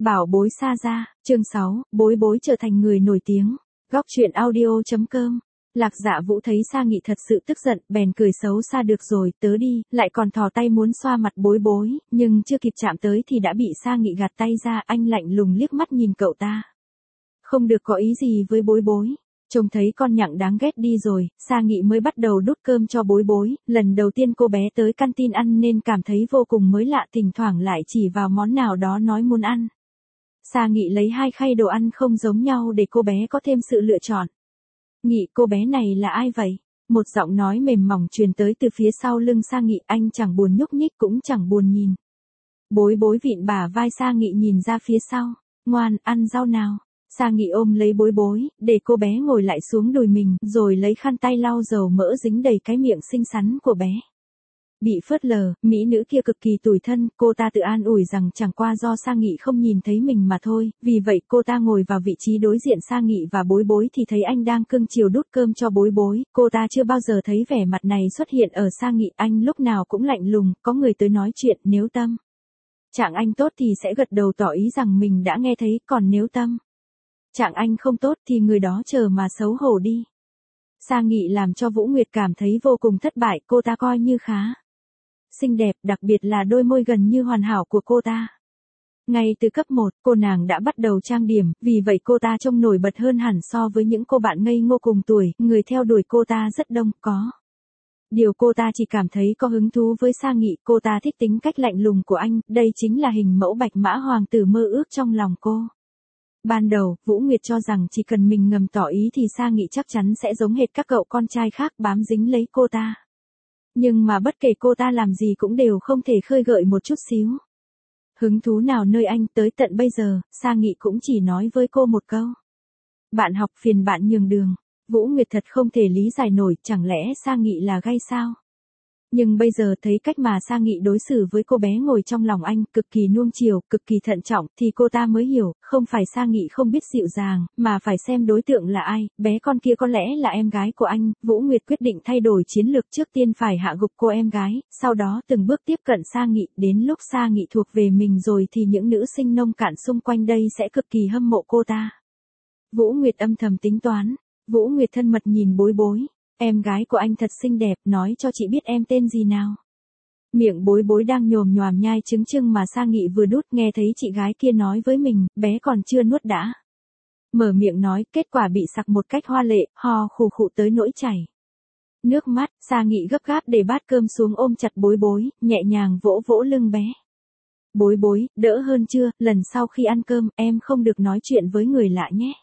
Bảo bối xa ra, chương 6, bối bối trở thành người nổi tiếng. Góc truyện audio.com. Lạc Dạ Vũ thấy Sa Nghị thật sự tức giận, bèn cười xấu xa được rồi, tớ đi, lại còn thò tay muốn xoa mặt bối bối, nhưng chưa kịp chạm tới thì đã bị Sa Nghị gạt tay ra, anh lạnh lùng liếc mắt nhìn cậu ta. Không được có ý gì với bối bối. Trông thấy con nhặng đáng ghét đi rồi, Sa Nghị mới bắt đầu đút cơm cho bối bối, lần đầu tiên cô bé tới canteen ăn nên cảm thấy vô cùng mới lạ, thỉnh thoảng lại chỉ vào món nào đó nói muốn ăn. Sa Nghị lấy 2 khay đồ ăn không giống nhau để cô bé có thêm sự lựa chọn. Nghị, cô bé này là ai vậy? Một giọng nói mềm mỏng truyền tới từ phía sau lưng Sa Nghị, anh chẳng buồn nhúc nhích cũng chẳng buồn nhìn. Bối bối vịn bả vai Sa Nghị nhìn ra phía sau, ngoan, ăn rau nào. Sa Nghị ôm lấy bối bối, để cô bé ngồi lại xuống đùi mình, rồi lấy khăn tay lau dầu mỡ dính đầy cái miệng xinh xắn của bé. Bị phớt lờ, mỹ nữ kia cực kỳ tủi thân, cô ta tự an ủi rằng chẳng qua do Sa Nghị không nhìn thấy mình mà thôi, vì vậy cô ta ngồi vào vị trí đối diện Sa Nghị và bối bối thì thấy anh đang cưng chiều đút cơm cho bối bối, cô ta chưa bao giờ thấy vẻ mặt này xuất hiện ở Sa Nghị, anh lúc nào cũng lạnh lùng, có người tới nói chuyện, nếu tâm trạng anh tốt thì sẽ gật đầu tỏ ý rằng mình đã nghe thấy, còn nếu tâm trạng anh không tốt thì người đó chờ mà xấu hổ đi. Sa Nghị làm cho Vũ Nguyệt cảm thấy vô cùng thất bại, cô ta coi như khá xinh đẹp, đặc biệt là đôi môi gần như hoàn hảo của cô ta. Ngay từ cấp 1, cô nàng đã bắt đầu trang điểm, vì vậy cô ta trông nổi bật hơn hẳn so với những cô bạn ngây ngô cùng tuổi, người theo đuổi cô ta rất đông, có điều cô ta chỉ cảm thấy có hứng thú với Sa Nghị, cô ta thích tính cách lạnh lùng của anh, đây chính là hình mẫu bạch mã hoàng tử mơ ước trong lòng cô. Ban đầu, Vũ Nguyệt cho rằng chỉ cần mình ngầm tỏ ý thì Sa Nghị chắc chắn sẽ giống hệt các cậu con trai khác bám dính lấy cô ta. Nhưng mà bất kể cô ta làm gì cũng đều không thể khơi gợi một chút xíu hứng thú nào nơi anh, tới tận bây giờ, Sa Nghị cũng chỉ nói với cô một câu. Bạn học phiền bạn nhường đường. Vũ Nguyệt thật không thể lý giải nổi, chẳng lẽ Sa Nghị là gay sao? Nhưng bây giờ thấy cách mà Sa Nghị đối xử với cô bé ngồi trong lòng anh, cực kỳ nuông chiều, cực kỳ thận trọng, thì cô ta mới hiểu, không phải Sa Nghị không biết dịu dàng, mà phải xem đối tượng là ai, bé con kia có lẽ là em gái của anh. Vũ Nguyệt quyết định thay đổi chiến lược, trước tiên phải hạ gục cô em gái, sau đó từng bước tiếp cận Sa Nghị, đến lúc Sa Nghị thuộc về mình rồi thì những nữ sinh nông cạn xung quanh đây sẽ cực kỳ hâm mộ cô ta. Vũ Nguyệt âm thầm tính toán. Vũ Nguyệt thân mật nhìn bối bối. Em gái của anh thật xinh đẹp, nói cho chị biết em tên gì nào. Miệng bối bối đang nhồm nhoàm nhai trứng chưng mà Sa Nghị vừa đút, nghe thấy chị gái kia nói với mình, bé còn chưa nuốt đã mở miệng nói, kết quả bị sặc một cách hoa lệ, ho khù khụ tới nỗi chảy nước mắt. Sa Nghị gấp gáp để bát cơm xuống ôm chặt bối bối, nhẹ nhàng vỗ vỗ lưng bé. Bối bối, đỡ hơn chưa, lần sau khi ăn cơm, em không được nói chuyện với người lạ nhé.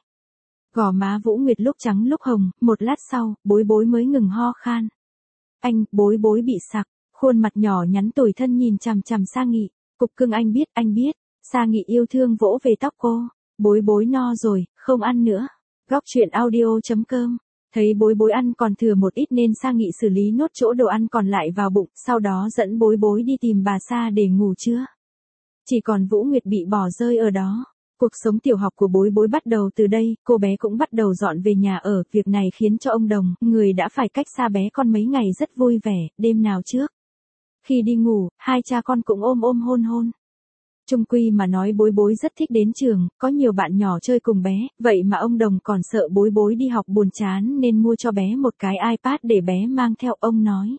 Gò má Vũ Nguyệt lúc trắng lúc hồng, một lát sau, bối bối mới ngừng ho khan. Anh, bối bối bị sặc, khuôn mặt nhỏ nhắn tủi thân nhìn chằm chằm Sa Nghị, cục cưng anh biết. Sa Nghị yêu thương vỗ về tóc cô. Bối bối no rồi, không ăn nữa. Góc truyện audio.com. Thấy bối bối ăn còn thừa một ít nên Sa Nghị xử lý nốt chỗ đồ ăn còn lại vào bụng, sau đó dẫn bối bối đi tìm bà Sa để ngủ trưa. Chỉ còn Vũ Nguyệt bị bỏ rơi ở đó. Cuộc sống tiểu học của bối bối bắt đầu từ đây, cô bé cũng bắt đầu dọn về nhà ở, việc này khiến cho ông Đồng, người đã phải cách xa bé con mấy ngày rất vui vẻ, đêm nào trước. Khi đi ngủ, hai cha con cũng ôm hôn. Chung quy mà nói bối bối rất thích đến trường, có nhiều bạn nhỏ chơi cùng bé, vậy mà ông Đồng còn sợ bối bối đi học buồn chán nên mua cho bé một cái iPad để bé mang theo, ông nói.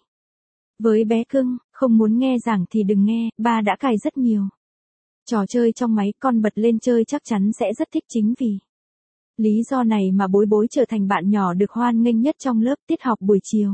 Với bé cưng, không muốn nghe giảng thì đừng nghe, ba đã cài rất nhiều trò chơi trong máy, con bật lên chơi chắc chắn sẽ rất thích, chính vì lý do này mà bối bối trở thành bạn nhỏ được hoan nghênh nhất trong lớp. Tiết học buổi chiều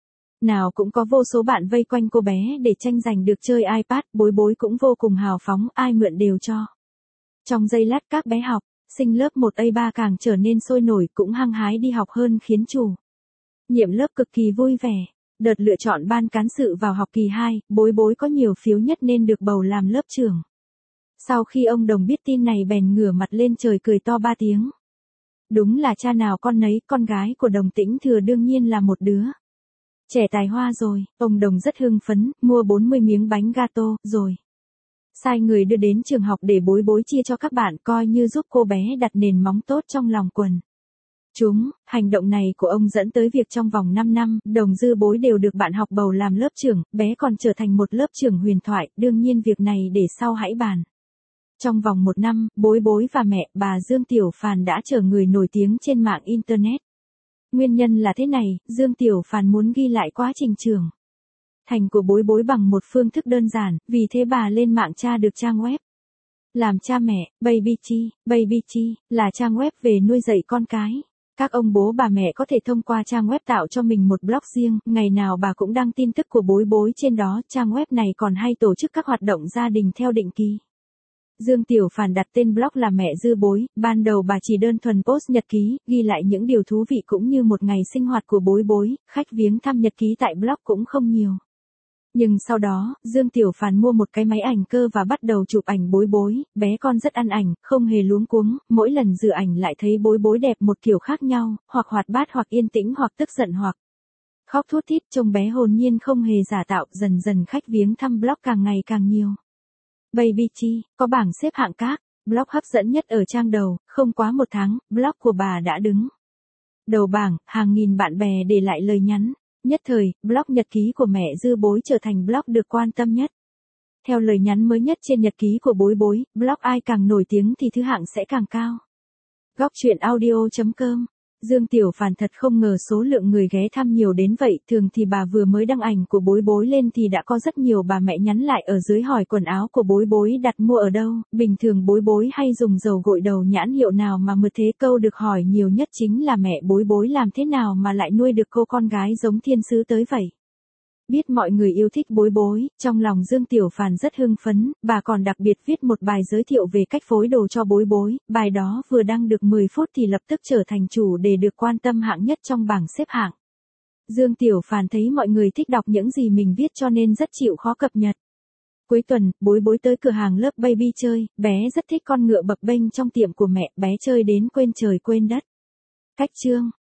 nào cũng có vô số bạn vây quanh cô bé để tranh giành được chơi iPad, bối bối cũng vô cùng hào phóng, ai mượn đều cho. Trong giây lát các bé học sinh lớp 1A3 càng trở nên sôi nổi, cũng hăng hái đi học hơn, khiến chủ nhiệm lớp cực kỳ vui vẻ. Đợt lựa chọn ban cán sự vào học kỳ 2, bối bối có nhiều phiếu nhất nên được bầu làm lớp trưởng. Sau khi ông Đồng biết tin này bèn ngửa mặt lên trời cười to 3 tiếng. Đúng là cha nào con nấy, con gái của Đồng Tĩnh Thừa đương nhiên là một đứa trẻ tài hoa rồi. Ông Đồng rất hưng phấn, mua 40 miếng bánh gato, rồi sai người đưa đến trường học để bối bối chia cho các bạn, coi như giúp cô bé đặt nền móng tốt trong lòng quần chúng. Hành động này của ông dẫn tới việc trong vòng 5 năm, Đồng Dư Bối đều được bạn học bầu làm lớp trưởng, bé còn trở thành một lớp trưởng huyền thoại, đương nhiên việc này để sau hãy bàn. Trong vòng 1 năm, Bối Bối và mẹ bà Dương Tiểu Phàn đã trở người nổi tiếng trên mạng Internet. Nguyên nhân là thế này, Dương Tiểu Phàn muốn ghi lại quá trình trưởng thành của Bối Bối bằng một phương thức đơn giản, vì thế bà lên mạng tra được trang web. Làm cha mẹ, Baby Chi là trang web về nuôi dạy con cái. Các ông bố bà mẹ có thể thông qua trang web tạo cho mình một blog riêng, ngày nào bà cũng đăng tin tức của Bối Bối trên đó, trang web này còn hay tổ chức các hoạt động gia đình theo định kỳ. Dương Tiểu Phàn đặt tên blog là Mẹ Dư Bối, ban đầu bà chỉ đơn thuần post nhật ký, ghi lại những điều thú vị cũng như một ngày sinh hoạt của Bối Bối, khách viếng thăm nhật ký tại blog cũng không nhiều. Nhưng sau đó, Dương Tiểu Phàn mua một cái máy ảnh cơ và bắt đầu chụp ảnh Bối Bối, bé con rất ăn ảnh, không hề luống cuống, mỗi lần rửa ảnh lại thấy Bối Bối đẹp một kiểu khác nhau, hoặc hoạt bát hoặc yên tĩnh hoặc tức giận hoặc khóc thút thít, trông bé hồn nhiên không hề giả tạo, dần dần khách viếng thăm blog càng ngày càng nhiều. Baby Chi, có bảng xếp hạng các blog hấp dẫn nhất ở trang đầu, không quá 1 tháng, blog của bà đã đứng đầu bảng, hàng nghìn bạn bè để lại lời nhắn. Nhất thời, blog nhật ký của Mẹ Dư Bối trở thành blog được quan tâm nhất. Theo lời nhắn mới nhất trên nhật ký của Bối Bối, blog ai càng nổi tiếng thì thứ hạng sẽ càng cao. Góc truyện audio.com. Dương Tiểu Phàn thật không ngờ số lượng người ghé thăm nhiều đến vậy, thường thì bà vừa mới đăng ảnh của Bối Bối lên thì đã có rất nhiều bà mẹ nhắn lại ở dưới hỏi quần áo của Bối Bối đặt mua ở đâu, bình thường Bối Bối hay dùng dầu gội đầu nhãn hiệu nào mà mượt thế, câu được hỏi nhiều nhất chính là mẹ Bối Bối làm thế nào mà lại nuôi được cô con gái giống thiên sứ tới vậy. Biết mọi người yêu thích Bối Bối, trong lòng Dương Tiểu Phàn rất hưng phấn, bà còn đặc biệt viết một bài giới thiệu về cách phối đồ cho Bối Bối, bài đó vừa đăng được 10 phút thì lập tức trở thành chủ đề được quan tâm hạng nhất trong bảng xếp hạng. Dương Tiểu Phàn thấy mọi người thích đọc những gì mình viết cho nên rất chịu khó cập nhật. Cuối tuần, Bối Bối tới cửa hàng lớp Baby chơi, bé rất thích con ngựa bập bênh trong tiệm của mẹ, bé chơi đến quên trời quên đất. Cách chương